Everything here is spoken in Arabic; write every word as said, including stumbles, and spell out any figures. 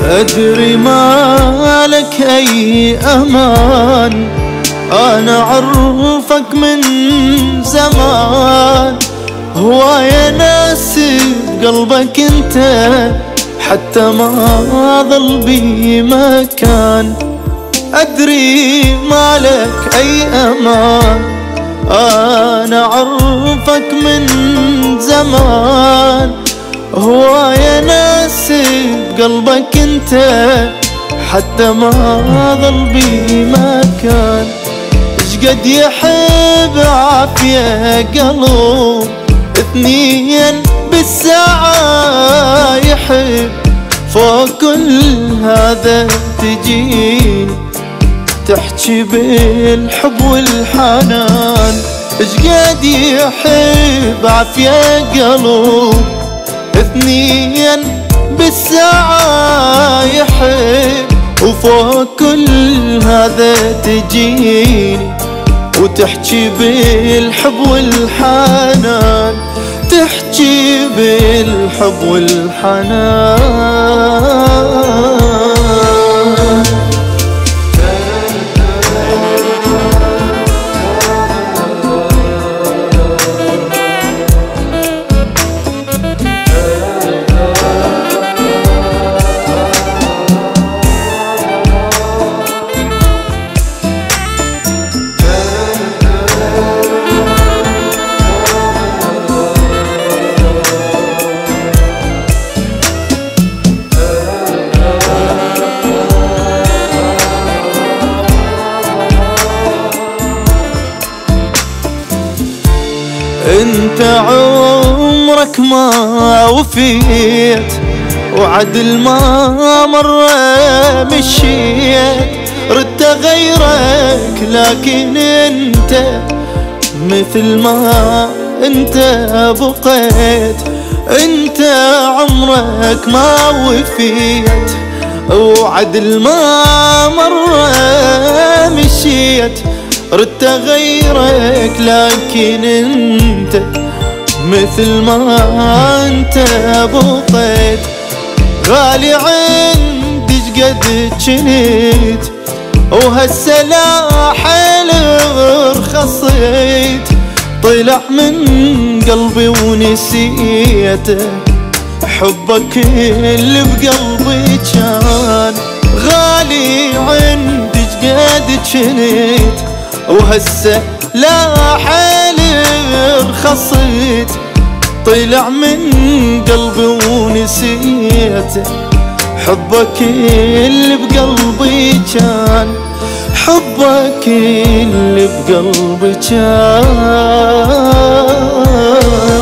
أدري ما لك أي أمان، أنا أعرفك من زمان. هواية ناس بقلبك انت، حتى ما ظل بي مكان. أدري ما لك أي أمان، أنا أعرفك من زمان. هواية ناس بقلبك انت، حتى ما ظل بي مكان. اشقد يحب عافية قلب، اثنين بالساعة يحب. فوق كل هذا تجيني تحكي بالحب والحنان. اشقد يحب عافية قلب، اثنين بالساعة يحب. وفوق كل هذا تجيني وتحكي بالحب والحنان، تحكي بالحب والحنان. انت عمرك ما وفيت، وعدل ما مرة مشيت. ردت غيرك لكن انت مثل ما انت بقيت. انت عمرك ما وفيت، وعدل ما مرة مشيت. ردت غيرك لكن انت مثل ما انت بقيت. غالي عندي شقد جنيت، وهسه لا حيل رخصيت. طلع من قلبي ونسيته، حبك اللي بقلبي كان. غالي عندي شقد جنيت، وهسه لا حيل رخصيت. طلع من قلبي ونسيته، حبك اللي بقلبي كان. حبك اللي بقلبي كان.